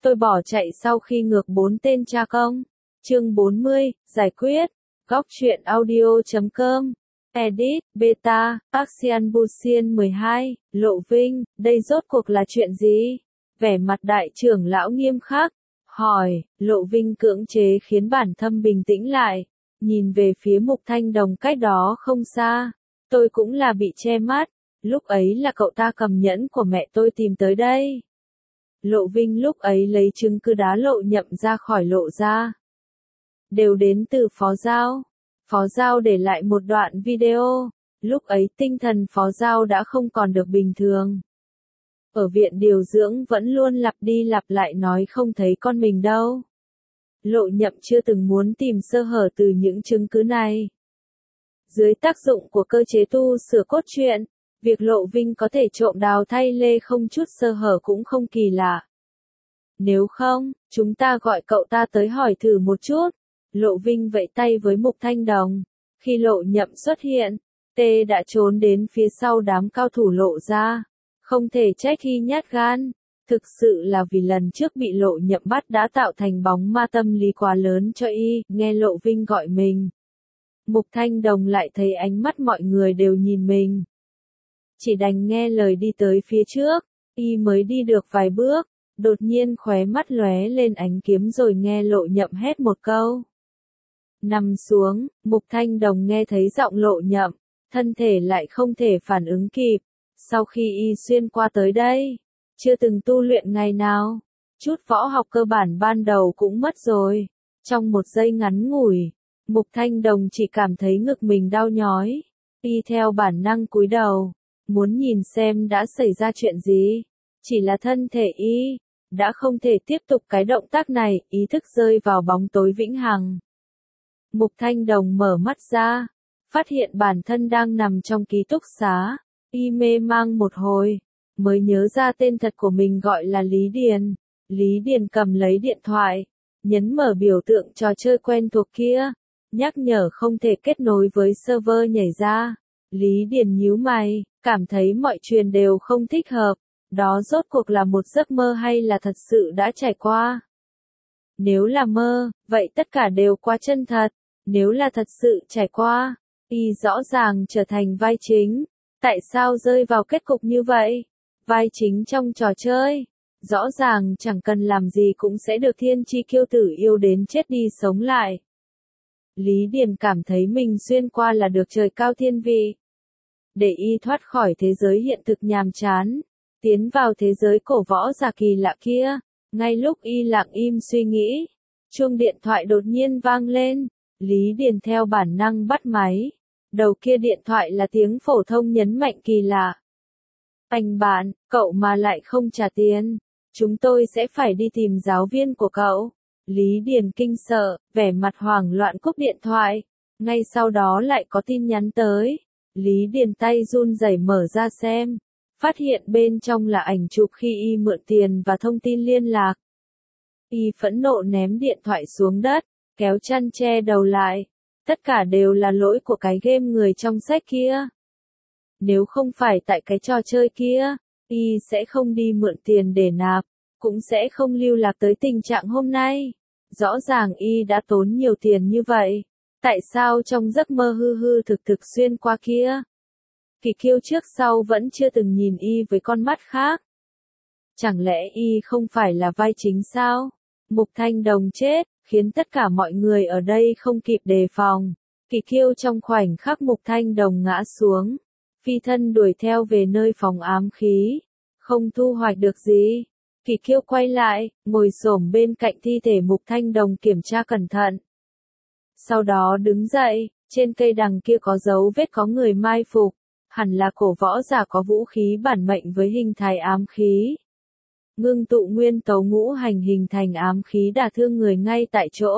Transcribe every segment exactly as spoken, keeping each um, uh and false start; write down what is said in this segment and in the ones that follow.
tôi bỏ chạy sau khi ngược bốn tên cha công. Chương bốn mươi, giải quyết. Góc truyện audio chấm com. Edit, Beta, Axian Busian mười hai, Lộ Vinh, đây rốt cuộc là chuyện gì? Vẻ mặt đại trưởng lão nghiêm khắc, hỏi, Lộ Vinh cưỡng chế khiến bản thân bình tĩnh lại, nhìn về phía Mục Thanh Đồng cách đó không xa. Tôi cũng là bị che mắt, lúc ấy là cậu ta cầm nhẫn của mẹ tôi tìm tới đây. Lộ Vinh lúc ấy lấy chứng cứ đá Lộ Nhậm ra khỏi Lộ gia. Đều đến từ Phó Giao. Phó Giao để lại một đoạn video, lúc ấy tinh thần Phó Giao đã không còn được bình thường. Ở viện điều dưỡng vẫn luôn lặp đi lặp lại nói không thấy con mình đâu. Lộ Nhậm chưa từng muốn tìm sơ hở từ những chứng cứ này. Dưới tác dụng của cơ chế tu sửa cốt truyện, việc Lộ Vinh có thể trộm đào thay lê không chút sơ hở cũng không kỳ lạ. Nếu không, chúng ta gọi cậu ta tới hỏi thử một chút. Lộ Vinh vẫy tay với Mục Thanh Đồng. Khi Lộ Nhậm xuất hiện, Tê đã trốn đến phía sau đám cao thủ Lộ gia. Không thể trách khi nhát gan. Thực sự là vì lần trước bị Lộ Nhậm bắt đã tạo thành bóng ma tâm lý quá lớn cho y, nghe Lộ Vinh gọi mình. Mục Thanh Đồng lại thấy ánh mắt mọi người đều nhìn mình. Chỉ đành nghe lời đi tới phía trước, y mới đi được vài bước, đột nhiên khóe mắt lóe lên ánh kiếm rồi nghe Lộ Nhậm hét một câu. Nằm xuống, Mục Thanh Đồng nghe thấy giọng Lộ Nhậm, thân thể lại không thể phản ứng kịp. Sau khi y xuyên qua tới đây, chưa từng tu luyện ngày nào, chút võ học cơ bản ban đầu cũng mất rồi. Trong một giây ngắn ngủi, Mục Thanh Đồng chỉ cảm thấy ngực mình đau nhói. Y theo bản năng cúi đầu, muốn nhìn xem đã xảy ra chuyện gì. Chỉ là thân thể y đã không thể tiếp tục cái động tác này, ý thức rơi vào bóng tối vĩnh hằng. Mục Thanh Đồng mở mắt ra, phát hiện bản thân đang nằm trong ký túc xá. Y mê mang một hồi, mới nhớ ra tên thật của mình gọi là Lý Điền. Lý Điền cầm lấy điện thoại, nhấn mở biểu tượng trò chơi quen thuộc kia, nhắc nhở không thể kết nối với server nhảy ra. Lý Điền nhíu mày, cảm thấy mọi chuyện đều không thích hợp, đó rốt cuộc là một giấc mơ hay là thật sự đã trải qua. Nếu là mơ, vậy tất cả đều quá chân thật, nếu là thật sự trải qua, y rõ ràng trở thành vai chính. Tại sao rơi vào kết cục như vậy? Vai chính trong trò chơi, rõ ràng chẳng cần làm gì cũng sẽ được thiên chi kiêu tử yêu đến chết đi sống lại. Lý Điền cảm thấy mình xuyên qua là được trời cao thiên vị. Để y thoát khỏi thế giới hiện thực nhàm chán, tiến vào thế giới cổ võ giả kỳ lạ kia. Ngay lúc y lặng im suy nghĩ, chuông điện thoại đột nhiên vang lên. Lý Điền theo bản năng bắt máy. Đầu kia điện thoại là tiếng phổ thông nhấn mạnh kỳ lạ. Anh bạn, cậu mà lại không trả tiền, chúng tôi sẽ phải đi tìm giáo viên của cậu. Lý Điền kinh sợ, vẻ mặt hoảng loạn cúp điện thoại. Ngay sau đó lại có tin nhắn tới. Lý Điền tay run rẩy mở ra xem. Phát hiện bên trong là ảnh chụp khi y mượn tiền và thông tin liên lạc. Y phẫn nộ ném điện thoại xuống đất, kéo chăn che đầu lại. Tất cả đều là lỗi của cái game người trong sách kia. Nếu không phải tại cái trò chơi kia, y sẽ không đi mượn tiền để nạp, cũng sẽ không lưu lạc tới tình trạng hôm nay. Rõ ràng y đã tốn nhiều tiền như vậy. Tại sao trong giấc mơ hư hư thực thực xuyên qua kia, Kỳ Kiêu trước sau vẫn chưa từng nhìn y với con mắt khác? Chẳng lẽ y không phải là vai chính sao? Mục Thanh Đồng chết, khiến tất cả mọi người ở đây không kịp đề phòng. Kỳ Kiêu trong khoảnh khắc Mục Thanh Đồng ngã xuống, phi thân đuổi theo về nơi phòng ám khí, không thu hoạch được gì. Kỳ Kiêu quay lại, ngồi xổm bên cạnh thi thể Mục Thanh Đồng kiểm tra cẩn thận. Sau đó đứng dậy, trên cây đằng kia có dấu vết có người mai phục, hẳn là cổ võ giả có vũ khí bản mệnh với hình thái ám khí. Ngưng tụ nguyên tố ngũ hành hình thành ám khí đả thương người ngay tại chỗ.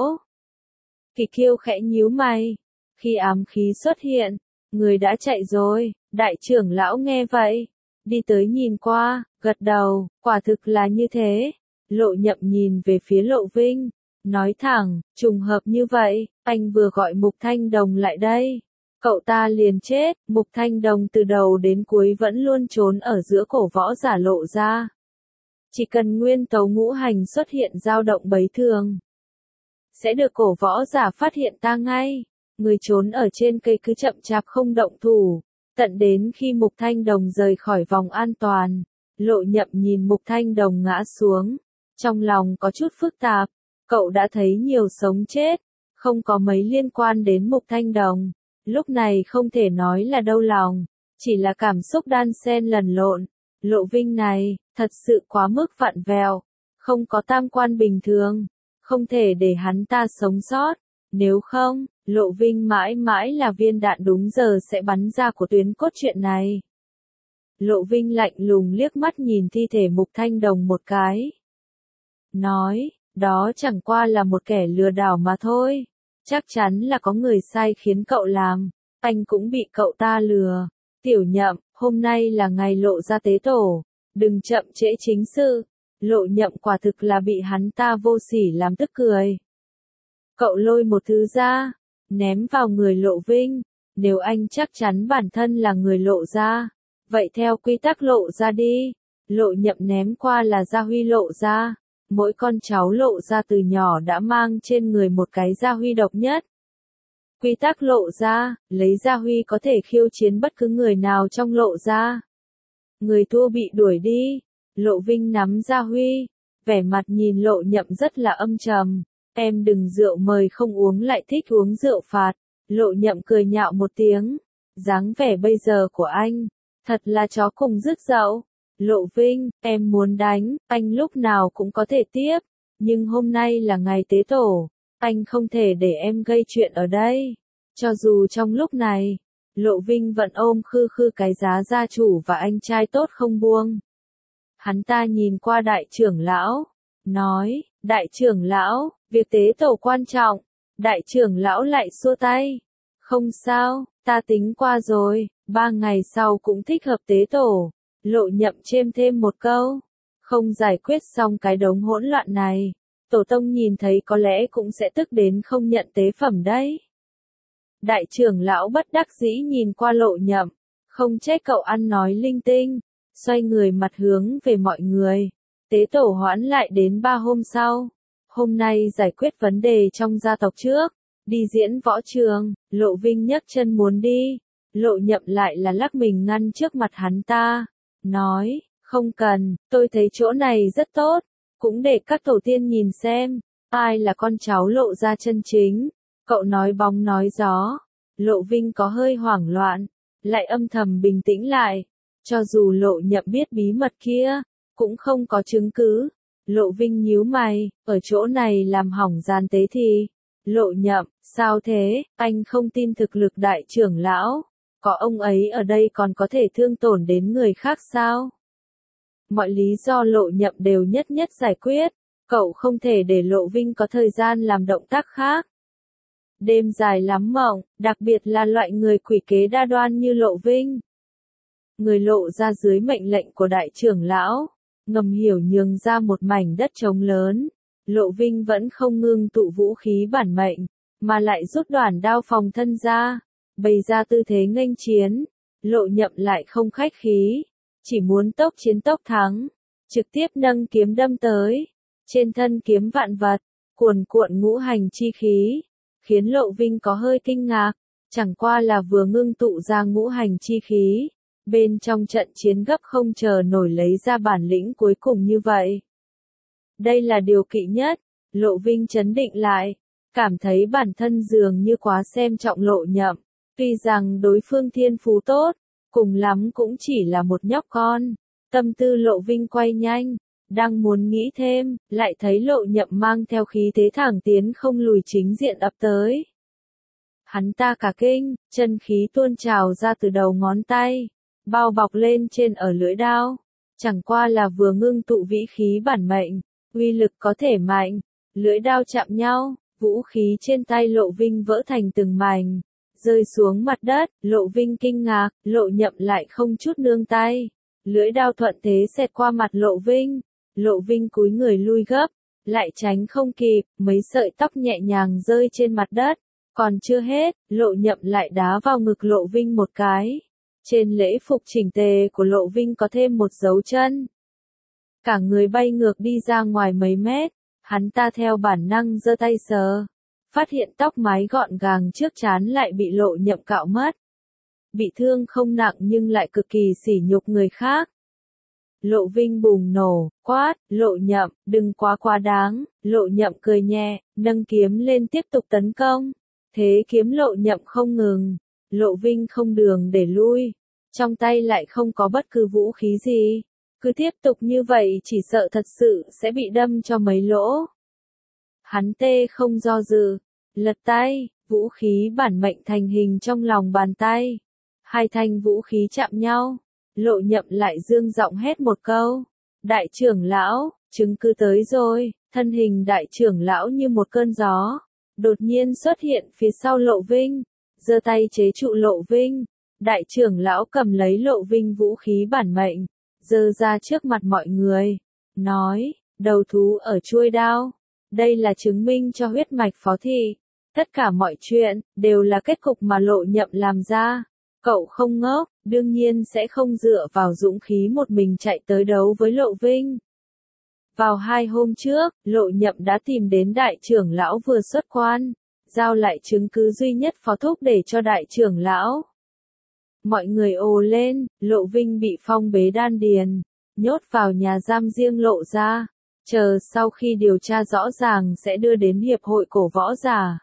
Kỳ Kiêu khẽ nhíu mày. Khi ám khí xuất hiện, người đã chạy rồi. Đại trưởng lão nghe vậy, đi tới nhìn qua, gật đầu, quả thực là như thế. Lộ Nhậm nhìn về phía Lộ Vinh, nói thẳng, trùng hợp như vậy, anh vừa gọi Mục Thanh Đồng lại đây. Cậu ta liền chết. Mục Thanh Đồng từ đầu đến cuối vẫn luôn trốn ở giữa cổ võ giả Lộ gia. Chỉ cần nguyên tấu ngũ hành xuất hiện dao động bấy thường, sẽ được cổ võ giả phát hiện ta ngay. Người trốn ở trên cây cứ chậm chạp không động thủ, tận đến khi Mục Thanh Đồng rời khỏi vòng an toàn. Lộ Nhậm nhìn Mục Thanh Đồng ngã xuống, trong lòng có chút phức tạp. Cậu đã thấy nhiều sống chết, không có mấy liên quan đến Mục Thanh Đồng. Lúc này không thể nói là đau lòng, chỉ là cảm xúc đan xen lẫn lộn. Lộ Vinh này, thật sự quá mức vặn vẹo, không có tam quan bình thường, không thể để hắn ta sống sót. Nếu không, Lộ Vinh mãi mãi là viên đạn đúng giờ sẽ bắn ra của tuyến cốt truyện này. Lộ Vinh lạnh lùng liếc mắt nhìn thi thể Mục Thanh Đồng một cái. Nói, đó chẳng qua là một kẻ lừa đảo mà thôi. Chắc chắn là có người sai khiến cậu làm, anh cũng bị cậu ta lừa. Tiểu Nhậm, hôm nay là ngày lộ ra tế tổ, đừng chậm trễ chính sự. Lộ Nhậm quả thực là bị hắn ta vô sỉ làm tức cười. Cậu lôi một thứ ra, ném vào người Lộ Vinh. Nếu anh chắc chắn bản thân là người Lộ ra, vậy theo quy tắc Lộ ra đi. Lộ Nhậm ném qua là gia huy Lộ ra. Mỗi con cháu Lộ ra từ nhỏ đã mang trên người một cái gia huy độc nhất. Quy tắc Lộ ra, lấy gia huy có thể khiêu chiến bất cứ người nào trong Lộ ra. Người thua bị đuổi đi. Lộ Vinh nắm gia huy, vẻ mặt nhìn Lộ Nhậm rất là âm trầm. Em đừng rượu mời không uống lại thích uống rượu phạt. Lộ Nhậm cười nhạo một tiếng. Dáng vẻ bây giờ của anh, thật là chó cùng rứt dậu. Lộ Vinh, em muốn đánh, anh lúc nào cũng có thể tiếp. Nhưng hôm nay là ngày tế tổ, anh không thể để em gây chuyện ở đây. Cho dù trong lúc này, Lộ Vinh vẫn ôm khư khư cái giá gia chủ và anh trai tốt không buông. Hắn ta nhìn qua đại trưởng lão, nói, đại trưởng lão, việc tế tổ quan trọng. Đại trưởng lão lại xua tay. Không sao, ta tính qua rồi, ba ngày sau cũng thích hợp tế tổ. Lộ Nhậm chêm thêm một câu. Không giải quyết xong cái đống hỗn loạn này, tổ tông nhìn thấy có lẽ cũng sẽ tức đến không nhận tế phẩm đấy. Đại trưởng lão bất đắc dĩ nhìn qua Lộ Nhậm. Không trách cậu ăn nói linh tinh. Xoay người mặt hướng về mọi người. Tế tổ hoãn lại đến ba hôm sau. Hôm nay giải quyết vấn đề trong gia tộc trước. Đi diễn võ trường. Lộ Vinh nhấc chân muốn đi. Lộ Nhậm lại là lắc mình ngăn trước mặt hắn ta. Nói, không cần, tôi thấy chỗ này rất tốt. Cũng để các tổ tiên nhìn xem, ai là con cháu Lộ ra chân chính. Cậu nói bóng nói gió. Lộ Vinh có hơi hoảng loạn, lại âm thầm bình tĩnh lại. Cho dù Lộ Nhậm biết bí mật kia, cũng không có chứng cứ. Lộ Vinh nhíu mày, ở chỗ này làm hỏng gian tế thì. Lộ Nhậm, sao thế, anh không tin thực lực đại trưởng lão? Có ông ấy ở đây còn có thể thương tổn đến người khác sao? Mọi lý do Lộ Nhậm đều nhất nhất giải quyết. Cậu không thể để Lộ Vinh có thời gian làm động tác khác. Đêm dài lắm mộng, đặc biệt là loại người quỷ kế đa đoan như Lộ Vinh. Người Lộ ra dưới mệnh lệnh của đại trưởng lão, ngầm hiểu nhường ra một mảnh đất trống lớn. Lộ Vinh vẫn không ngưng tụ vũ khí bản mệnh, mà lại rút đoản đao phòng thân ra, bày ra tư thế nghênh chiến. Lộ Nhậm lại không khách khí, chỉ muốn tốc chiến tốc thắng, trực tiếp nâng kiếm đâm tới. Trên thân kiếm vạn vật, cuồn cuộn ngũ hành chi khí, khiến Lộ Vinh có hơi kinh ngạc, chẳng qua là vừa ngưng tụ ra ngũ hành chi khí, bên trong trận chiến gấp không chờ nổi lấy ra bản lĩnh cuối cùng như vậy. Đây là điều kỵ nhất. Lộ Vinh trấn định lại, cảm thấy bản thân dường như quá xem trọng Lộ Nhậm. Tuy rằng đối phương thiên phú tốt, cùng lắm cũng chỉ là một nhóc con. Tâm tư Lộ Vinh quay nhanh, đang muốn nghĩ thêm, lại thấy Lộ Nhậm mang theo khí thế thẳng tiến không lùi chính diện ập tới. Hắn ta cả kinh, chân khí tuôn trào ra từ đầu ngón tay, bao bọc lên trên ở lưỡi đao. Chẳng qua là vừa ngưng tụ vĩ khí bản mệnh, uy lực có thể mạnh. Lưỡi đao chạm nhau, vũ khí trên tay Lộ Vinh vỡ thành từng mảnh, rơi xuống mặt đất. Lộ Vinh kinh ngạc, Lộ Nhậm lại không chút nương tay. Lưỡi đao thuận thế xẹt qua mặt Lộ Vinh. Lộ Vinh cúi người lui gấp, lại tránh không kịp, mấy sợi tóc nhẹ nhàng rơi trên mặt đất. Còn chưa hết, Lộ Nhậm lại đá vào ngực Lộ Vinh một cái. Trên lễ phục chỉnh tề của Lộ Vinh có thêm một dấu chân. cả người bay ngược đi ra ngoài mấy mét, hắn ta theo bản năng giơ tay sờ, phát hiện tóc mái gọn gàng trước trán lại bị Lộ Nhậm cạo mất. Bị thương không nặng nhưng lại cực kỳ sỉ nhục người khác. Lộ Vinh bùng nổ, quát, Lộ Nhậm, đừng quá quá đáng. Lộ Nhậm cười nhẹ, nâng kiếm lên tiếp tục tấn công. Thế kiếm Lộ Nhậm không ngừng. Lộ Vinh không đường để lui. Trong tay lại không có bất cứ vũ khí gì. Cứ tiếp tục như vậy chỉ sợ thật sự sẽ bị đâm cho mấy lỗ. Hắn tê không do dự. Lật tay, vũ khí bản mệnh thành hình trong lòng bàn tay. Hai thanh vũ khí chạm nhau. Lộ Nhậm lại dương giọng hét một câu. Đại trưởng lão, chứng cứ tới rồi. Thân hình đại trưởng lão như một cơn gió. Đột nhiên xuất hiện phía sau Lộ Vinh. Giơ tay chế trụ Lộ Vinh. Đại trưởng lão cầm lấy Lộ Vinh vũ khí bản mệnh. Giơ ra trước mặt mọi người. Nói, đầu thú ở chuôi đao. Đây là chứng minh cho huyết mạch phó thị. Tất cả mọi chuyện, đều là kết cục mà Lộ Nhậm làm ra. Cậu không ngốc, đương nhiên sẽ không dựa vào dũng khí một mình chạy tới đấu với Lộ Vinh. Vào hai hôm trước, Lộ Nhậm đã tìm đến đại trưởng lão vừa xuất quan, giao lại chứng cứ duy nhất phó thúc để cho đại trưởng lão. Mọi người ồ lên, Lộ Vinh bị phong bế đan điền, nhốt vào nhà giam riêng Lộ ra, chờ sau khi điều tra rõ ràng sẽ đưa đến hiệp hội cổ võ giả.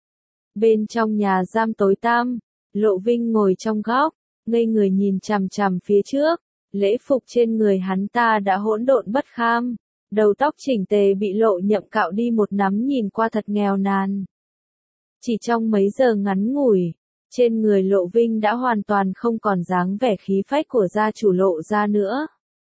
Bên trong nhà giam tối tăm, Lộ Vinh ngồi trong góc, ngây người nhìn chằm chằm phía trước, lễ phục trên người hắn ta đã hỗn độn bất kham, đầu tóc chỉnh tề bị Lộ Nhậm cạo đi một nắm nhìn qua thật nghèo nàn. Chỉ trong mấy giờ ngắn ngủi, trên người Lộ Vinh đã hoàn toàn không còn dáng vẻ khí phách của gia chủ Lộ ra nữa.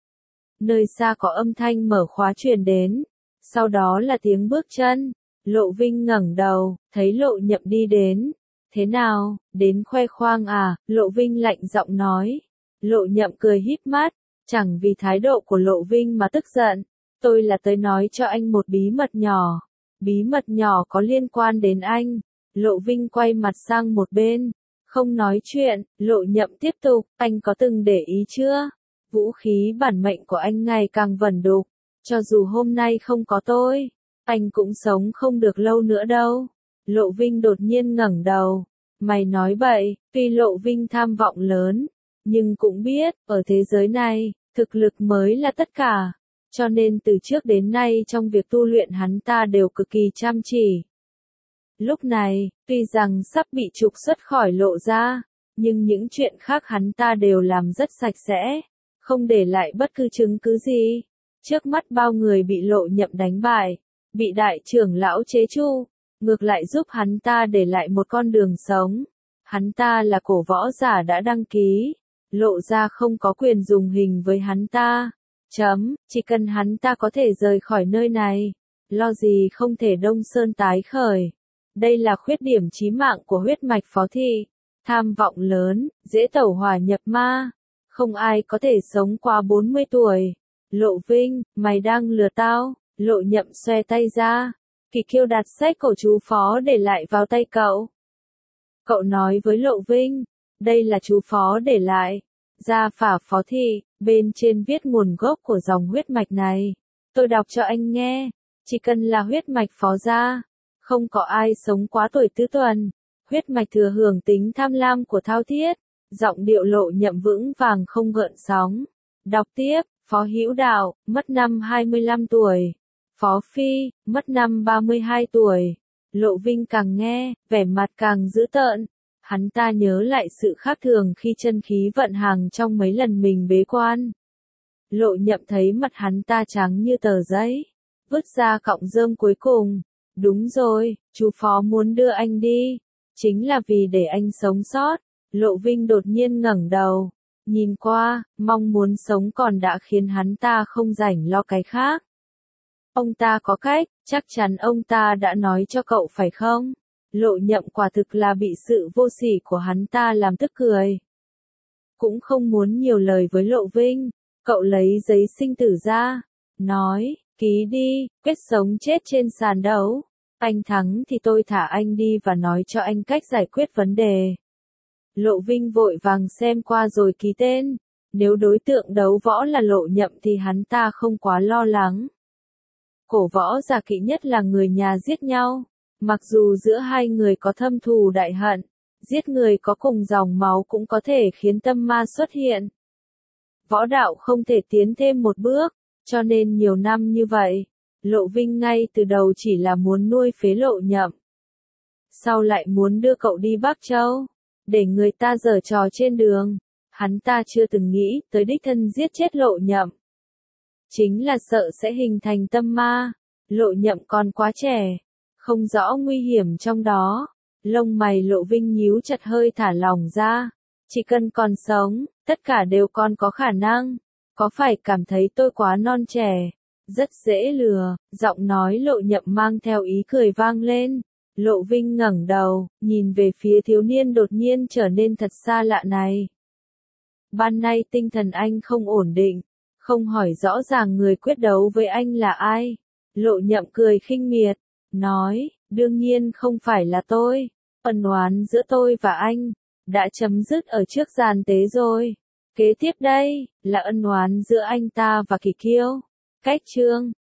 Nơi xa có âm thanh mở khóa truyền đến, sau đó là tiếng bước chân, Lộ Vinh ngẩng đầu, thấy Lộ Nhậm đi đến. Thế nào, đến khoe khoang à, Lộ Vinh lạnh giọng nói. Lộ Nhậm cười híp mắt, chẳng vì thái độ của Lộ Vinh mà tức giận, tôi là tới nói cho anh một bí mật nhỏ. Bí mật nhỏ có liên quan đến anh. Lộ Vinh quay mặt sang một bên, không nói chuyện, Lộ Nhậm tiếp tục, anh có từng để ý chưa? Vũ khí bản mệnh của anh ngày càng vẩn đục, cho dù hôm nay không có tôi, anh cũng sống không được lâu nữa đâu. Lộ Vinh đột nhiên ngẩng đầu. Mày nói bậy, tuy Lộ Vinh tham vọng lớn, nhưng cũng biết, ở thế giới này, thực lực mới là tất cả. Cho nên từ trước đến nay trong việc tu luyện hắn ta đều cực kỳ chăm chỉ. Lúc này, tuy rằng sắp bị trục xuất khỏi Lộ ra, nhưng những chuyện khác hắn ta đều làm rất sạch sẽ, không để lại bất cứ chứng cứ gì. Trước mắt bao người bị Lộ Nhậm đánh bại, bị đại trưởng lão chế tru. Ngược lại giúp hắn ta để lại một con đường sống. Hắn ta là cổ võ giả đã đăng ký. Lộ ra không có quyền dùng hình với hắn ta. Chấm, chỉ cần hắn ta có thể rời khỏi nơi này. Lo gì không thể Đông Sơn tái khởi. Đây là khuyết điểm chí mạng của huyết mạch phó thị. Tham vọng lớn, dễ tẩu hỏa nhập ma. Không ai có thể sống qua bốn mươi tuổi. Lộ Vinh, mày đang lừa tao. Lộ Nhậm xoe tay ra. Kỳ Kiêu đặt sách cổ chú phó để lại vào tay cậu. Cậu nói với Lộ Vinh, đây là chú phó để lại. Gia phả phó thị, bên trên viết nguồn gốc của dòng huyết mạch này. Tôi đọc cho anh nghe, chỉ cần là huyết mạch phó gia, không có ai sống quá tuổi tứ tuần. Huyết mạch thừa hưởng tính tham lam của thao thiết. Giọng điệu Lộ Nhậm vững vàng không gợn sóng. Đọc tiếp, Phó Hữu Đạo, mất năm hai mươi lăm tuổi. Phó Phi, mất năm ba mươi hai tuổi. Lộ Vinh càng nghe, vẻ mặt càng dữ tợn. Hắn ta nhớ lại sự khác thường khi chân khí vận hàng trong mấy lần mình bế quan. Lộ Nhậm thấy mặt hắn ta trắng như tờ giấy. Vứt ra cọng rơm cuối cùng. Đúng rồi, chú Phó muốn đưa anh đi. Chính là vì để anh sống sót. Lộ Vinh đột nhiên ngẩng đầu. Nhìn qua, mong muốn sống còn đã khiến hắn ta không rảnh lo cái khác. Ông ta có cách, chắc chắn ông ta đã nói cho cậu phải không? Lộ Nhậm quả thực là bị sự vô sỉ của hắn ta làm tức cười. Cũng không muốn nhiều lời với Lộ Vinh, cậu lấy giấy sinh tử ra, nói, ký đi, quyết sống chết trên sàn đấu. Anh thắng thì tôi thả anh đi và nói cho anh cách giải quyết vấn đề. Lộ Vinh vội vàng xem qua rồi ký tên. Nếu đối tượng đấu võ là Lộ Nhậm thì hắn ta không quá lo lắng. Cổ võ giả kỵ nhất là người nhà giết nhau. Mặc dù giữa hai người có thâm thù đại hận, giết người có cùng dòng máu cũng có thể khiến tâm ma xuất hiện. Võ đạo không thể tiến thêm một bước, cho nên nhiều năm như vậy, Lộ Vinh ngay từ đầu chỉ là muốn nuôi phế Lộ Nhậm. Sau lại muốn đưa cậu đi Bắc Châu, để người ta giở trò trên đường, hắn ta chưa từng nghĩ tới đích thân giết chết Lộ Nhậm. Chính là sợ sẽ hình thành tâm ma, Lộ Nhậm còn quá trẻ, không rõ nguy hiểm trong đó. Lông mày Lộ Vinh nhíu chặt hơi thả lỏng ra. Chỉ cần còn sống, tất cả đều còn có khả năng. Có phải cảm thấy tôi quá non trẻ? Rất dễ lừa, giọng nói Lộ Nhậm mang theo ý cười vang lên. Lộ Vinh ngẩng đầu, nhìn về phía thiếu niên đột nhiên trở nên thật xa lạ này. Ban nay tinh thần anh không ổn định, không hỏi rõ ràng người quyết đấu với anh là ai. Lộ Nhậm cười khinh miệt, nói, đương nhiên không phải là tôi. Ân oán giữa tôi và anh đã chấm dứt ở trước giàn tế rồi. Kế tiếp đây là ân oán giữa anh ta và Kỳ Kiêu. Cách chương